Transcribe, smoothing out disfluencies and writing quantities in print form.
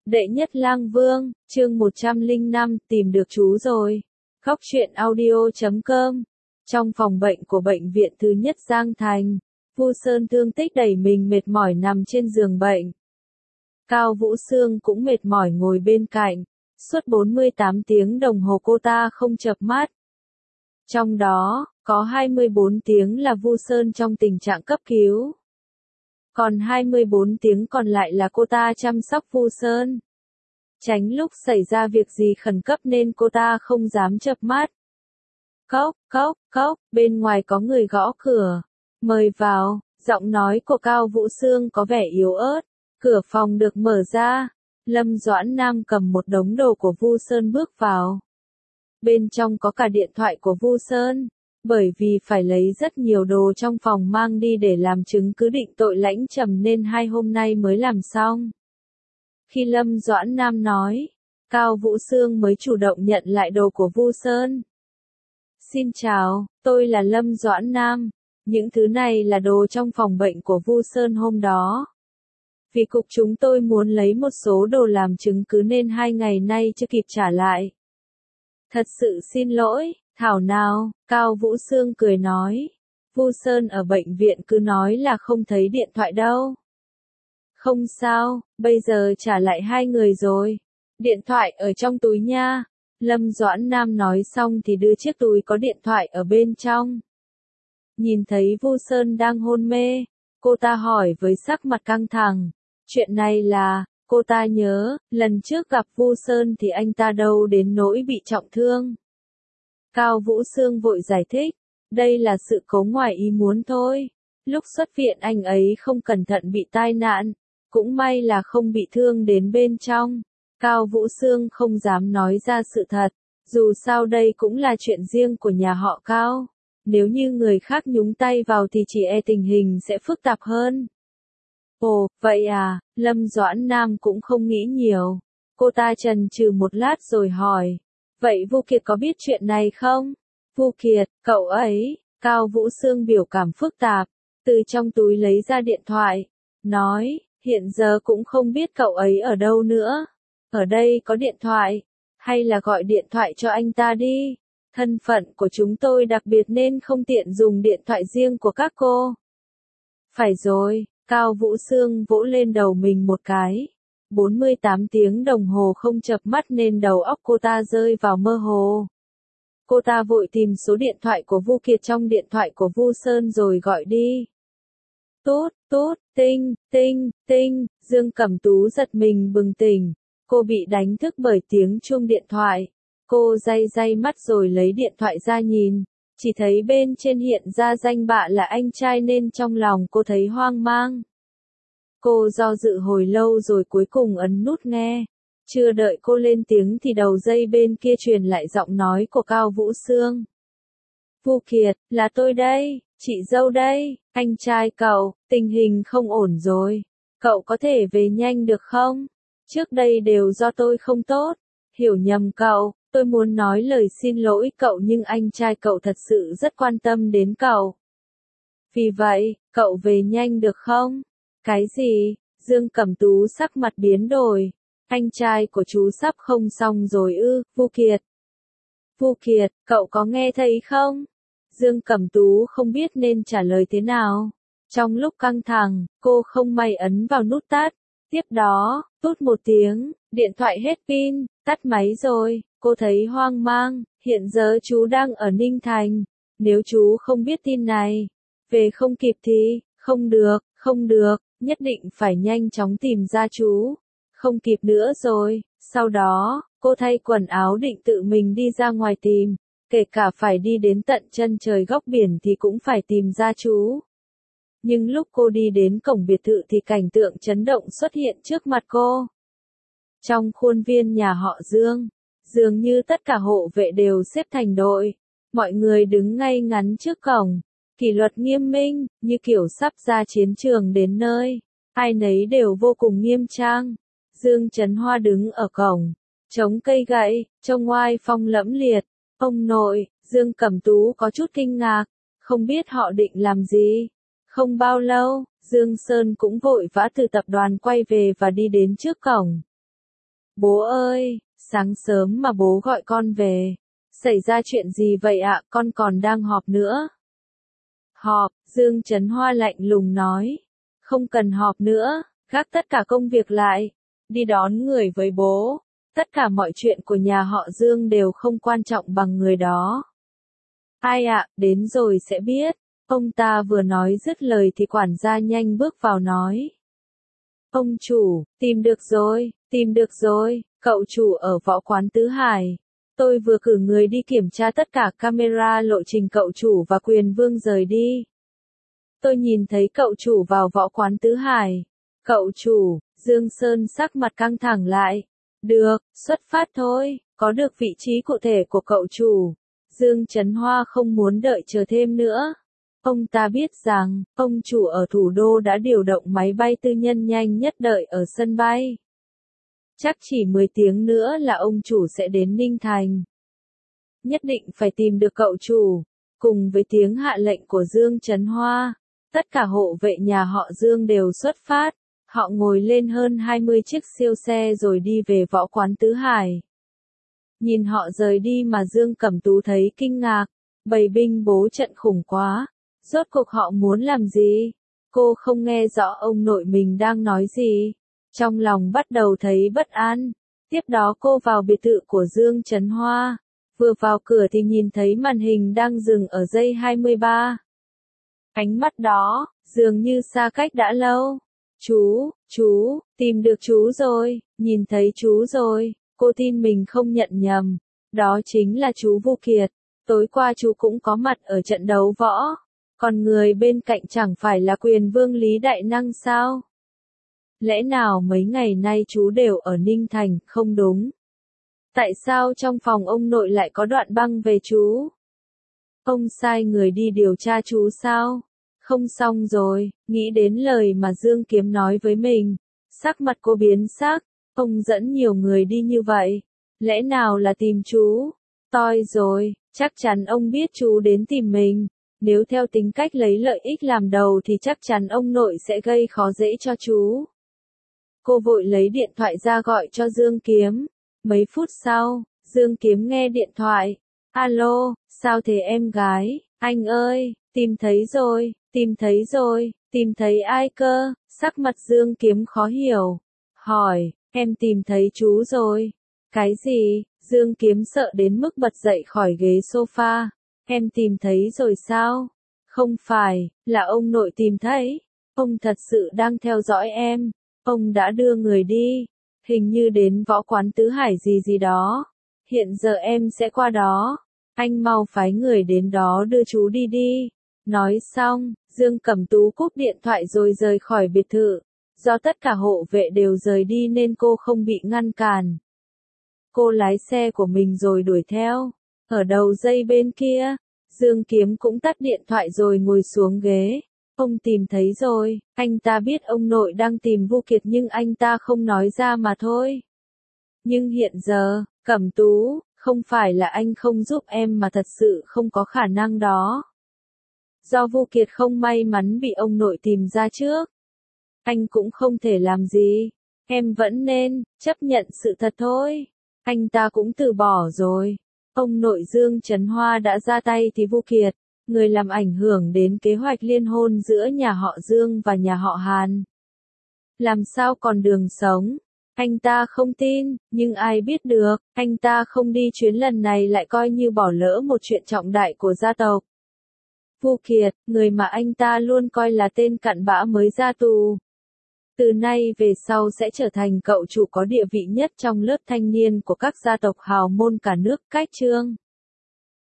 Đệ nhất lang vương, chương 105, tìm được chú rồi. Góc truyện audio.com. Trong phòng bệnh của bệnh viện thứ nhất Giang Thành, Vu Sơn thương tích đẩy mình mệt mỏi nằm trên giường bệnh. Cao Vũ Sương cũng mệt mỏi ngồi bên cạnh. Suốt 48 tiếng đồng hồ cô ta không chợp mắt. Trong đó, có 24 tiếng là Vu Sơn trong tình trạng cấp cứu. Còn 24 tiếng còn lại là cô ta chăm sóc Vu Sơn. Tránh lúc xảy ra việc gì khẩn cấp nên cô ta không dám chợp mắt. Cốc, cốc, cốc, bên ngoài có người gõ cửa. Mời vào, giọng nói của Cao Vũ Sương có vẻ yếu ớt. Cửa phòng được mở ra. Lâm Doãn Nam cầm một đống đồ của Vu Sơn bước vào. Bên trong có cả điện thoại của Vu Sơn. Bởi vì phải lấy rất nhiều đồ trong phòng mang đi để làm chứng cứ định tội Lãnh Trầm nên 2 hôm nay mới làm xong. Khi Lâm Doãn Nam nói, Cao Vũ Sương mới chủ động nhận lại đồ của Vu Sơn. Xin chào, tôi là Lâm Doãn Nam. Những thứ này là đồ trong phòng bệnh của Vu Sơn hôm đó. Vì cục chúng tôi muốn lấy một số đồ làm chứng cứ nên 2 ngày nay chưa kịp trả lại. Thật sự xin lỗi. Thảo nào, Cao Vũ Sương cười nói. Vu Sơn ở bệnh viện cứ nói là không thấy điện thoại đâu. Không sao, bây giờ trả lại 2 người rồi. Điện thoại ở trong túi nha. Lâm Doãn Nam nói xong thì đưa chiếc túi có điện thoại ở bên trong. Nhìn thấy Vu Sơn đang hôn mê, cô ta hỏi với sắc mặt căng thẳng. Chuyện này là, cô ta nhớ, lần trước gặp Vu Sơn thì anh ta đâu đến nỗi bị trọng thương. Cao Vũ Sương vội giải thích, đây là sự cố ngoài ý muốn thôi. Lúc xuất viện anh ấy không cẩn thận bị tai nạn, cũng may là không bị thương đến bên trong. Cao Vũ Sương không dám nói ra sự thật, dù sao đây cũng là chuyện riêng của nhà họ Cao. Nếu như người khác nhúng tay vào thì chỉ e tình hình sẽ phức tạp hơn. Ồ, vậy à, Lâm Doãn Nam cũng không nghĩ nhiều. Cô ta chần chừ một lát rồi hỏi. Vậy Vu Kiệt có biết chuyện này không? Vu Kiệt, cậu ấy, Cao Vũ Sương biểu cảm phức tạp, từ trong túi lấy ra điện thoại, nói, hiện giờ cũng không biết cậu ấy ở đâu nữa. Ở đây có điện thoại, hay là gọi điện thoại cho anh ta đi. Thân phận của chúng tôi đặc biệt nên không tiện dùng điện thoại riêng của các cô. Phải rồi, Cao Vũ Sương vỗ lên đầu mình một cái. 48 tiếng đồng hồ không chợp mắt nên đầu óc cô ta rơi vào mơ hồ. Cô ta vội tìm số điện thoại của Vu Kiệt trong điện thoại của Vu Sơn rồi gọi đi. Tút, tút, tinh, tinh, tinh, Dương Cẩm Tú giật mình bừng tỉnh. Cô bị đánh thức bởi tiếng chuông điện thoại. Cô day day mắt rồi lấy điện thoại ra nhìn. Chỉ thấy bên trên hiện ra danh bạ là anh trai nên trong lòng cô thấy hoang mang. Cô do dự hồi lâu rồi cuối cùng ấn nút nghe. Chưa đợi cô lên tiếng thì đầu dây bên kia truyền lại giọng nói của Cao Vũ Sương. Vu Kiệt, là tôi đây, chị dâu đây, anh trai cậu, tình hình không ổn rồi. Cậu có thể về nhanh được không? Trước đây đều do tôi không tốt, hiểu nhầm cậu, tôi muốn nói lời xin lỗi cậu nhưng anh trai cậu thật sự rất quan tâm đến cậu. Vì vậy, cậu về nhanh được không? Cái gì? Dương Cẩm Tú sắc mặt biến đổi. Anh trai của chú sắp không xong rồi ư, Vu Kiệt. Vu Kiệt, cậu có nghe thấy không? Dương Cẩm Tú không biết nên trả lời thế nào. Trong lúc căng thẳng, cô không may ấn vào nút tắt. Tiếp đó, tút một tiếng, điện thoại hết pin, tắt máy rồi. Cô thấy hoang mang, hiện giờ chú đang ở Ninh Thành. Nếu chú không biết tin này, về không kịp thì, không được, không được. Nhất định phải nhanh chóng tìm ra chú. Không kịp nữa rồi. Sau đó, cô thay quần áo định tự mình đi ra ngoài tìm. Kể cả phải đi đến tận chân trời góc biển thì cũng phải tìm ra chú. Nhưng lúc cô đi đến cổng biệt thự thì cảnh tượng chấn động xuất hiện trước mặt cô. Trong khuôn viên nhà họ Dương, dường như tất cả hộ vệ đều xếp thành đội. Mọi người đứng ngay ngắn trước cổng. Kỷ luật nghiêm minh, như kiểu sắp ra chiến trường đến nơi. Ai nấy đều vô cùng nghiêm trang. Dương Trấn Hoa đứng ở cổng, chống cây gậy, trông oai phong lẫm liệt. Ông nội, Dương Cẩm Tú có chút kinh ngạc, không biết họ định làm gì. Không bao lâu, Dương Sơn cũng vội vã từ tập đoàn quay về và đi đến trước cổng. Bố ơi, sáng sớm mà bố gọi con về. Xảy ra chuyện gì vậy ạ, con còn đang họp nữa. Họp, Dương Trấn Hoa lạnh lùng nói. Không cần họp nữa, gác tất cả công việc lại. Đi đón người với bố. Tất cả mọi chuyện của nhà họ Dương đều không quan trọng bằng người đó. Ai ạ, đến rồi sẽ biết. Ông ta vừa nói dứt lời thì quản gia nhanh bước vào nói. Ông chủ, tìm được rồi, cậu chủ ở võ quán Tứ Hải. Tôi vừa cử người đi kiểm tra tất cả camera lộ trình cậu chủ và Quyền Vương rời đi. Tôi nhìn thấy cậu chủ vào võ quán Tứ Hải. Cậu chủ, Dương Sơn sắc mặt căng thẳng lại. Được, xuất phát thôi, có được vị trí cụ thể của cậu chủ. Dương Trấn Hoa không muốn đợi chờ thêm nữa. Ông ta biết rằng, ông chủ ở thủ đô đã điều động máy bay tư nhân nhanh nhất đợi ở sân bay. Chắc chỉ 10 tiếng nữa là ông chủ sẽ đến Ninh Thành. Nhất định phải tìm được cậu chủ. Cùng với tiếng hạ lệnh của Dương Trấn Hoa, tất cả hộ vệ nhà họ Dương đều xuất phát. Họ ngồi lên hơn 20 chiếc siêu xe rồi đi về võ quán Tứ Hải. Nhìn họ rời đi mà Dương Cẩm Tú thấy kinh ngạc. Bầy binh bố trận khủng quá. Rốt cuộc họ muốn làm gì? Cô không nghe rõ ông nội mình đang nói gì. Trong lòng bắt đầu thấy bất an. Tiếp đó cô vào biệt thự của Dương Trấn Hoa. Vừa vào cửa thì nhìn thấy màn hình đang dừng ở giây 23. Ánh mắt đó, dường như xa cách đã lâu. Chú, tìm được chú rồi, nhìn thấy chú rồi, cô tin mình không nhận nhầm. Đó chính là chú Vu Kiệt. Tối qua chú cũng có mặt ở trận đấu võ. Còn người bên cạnh chẳng phải là Quyền Vương Lý Đại Năng sao? Lẽ nào mấy ngày nay chú đều ở Ninh Thành, không đúng? Tại sao trong phòng ông nội lại có đoạn băng về chú? Ông sai người đi điều tra chú sao? Không xong rồi, nghĩ đến lời mà Dương Kiếm nói với mình. Sắc mặt cô biến sắc, ông dẫn nhiều người đi như vậy. Lẽ nào là tìm chú? Toi rồi, chắc chắn ông biết chú đến tìm mình. Nếu theo tính cách lấy lợi ích làm đầu thì chắc chắn ông nội sẽ gây khó dễ cho chú. Cô vội lấy điện thoại ra gọi cho Dương Kiếm. Mấy phút sau, Dương Kiếm nghe điện thoại. Alo, sao thế em gái? Anh ơi, tìm thấy ai cơ? Sắc mặt Dương Kiếm khó hiểu. Hỏi, em tìm thấy chú rồi. Cái gì? Dương Kiếm sợ đến mức bật dậy khỏi ghế sofa. Em tìm thấy rồi sao? Không phải, là ông nội tìm thấy. Ông thật sự đang theo dõi em. Ông đã đưa người đi. Hình như đến võ quán Tứ Hải gì đó. Hiện giờ em sẽ qua đó. Anh mau phái người đến đó đưa chú đi. Nói xong, Dương Cẩm Tú cúp điện thoại rồi rời khỏi biệt thự. Do tất cả hộ vệ đều rời đi nên cô không bị ngăn cản. Cô lái xe của mình rồi đuổi theo. Ở đầu dây bên kia, Dương Kiếm cũng tắt điện thoại rồi ngồi xuống ghế. Ông tìm thấy rồi, anh ta biết ông nội đang tìm Vu Kiệt nhưng anh ta không nói ra mà thôi. Nhưng hiện giờ, Cẩm Tú, không phải là anh không giúp em mà thật sự không có khả năng đó. Do Vu Kiệt không may mắn bị ông nội tìm ra trước. Anh cũng không thể làm gì. Em vẫn nên chấp nhận sự thật thôi. Anh ta cũng từ bỏ rồi. Ông nội Dương Trấn Hoa đã ra tay thì Vu Kiệt, người làm ảnh hưởng đến kế hoạch liên hôn giữa nhà họ Dương và nhà họ Hàn. Làm sao còn đường sống? Anh ta không tin, nhưng ai biết được, anh ta không đi chuyến lần này lại coi như bỏ lỡ một chuyện trọng đại của gia tộc. Vu Kiệt, người mà anh ta luôn coi là tên cặn bã mới ra tù. Từ nay về sau sẽ trở thành cậu chủ có địa vị nhất trong lớp thanh niên của các gia tộc hào môn cả nước. Cách chương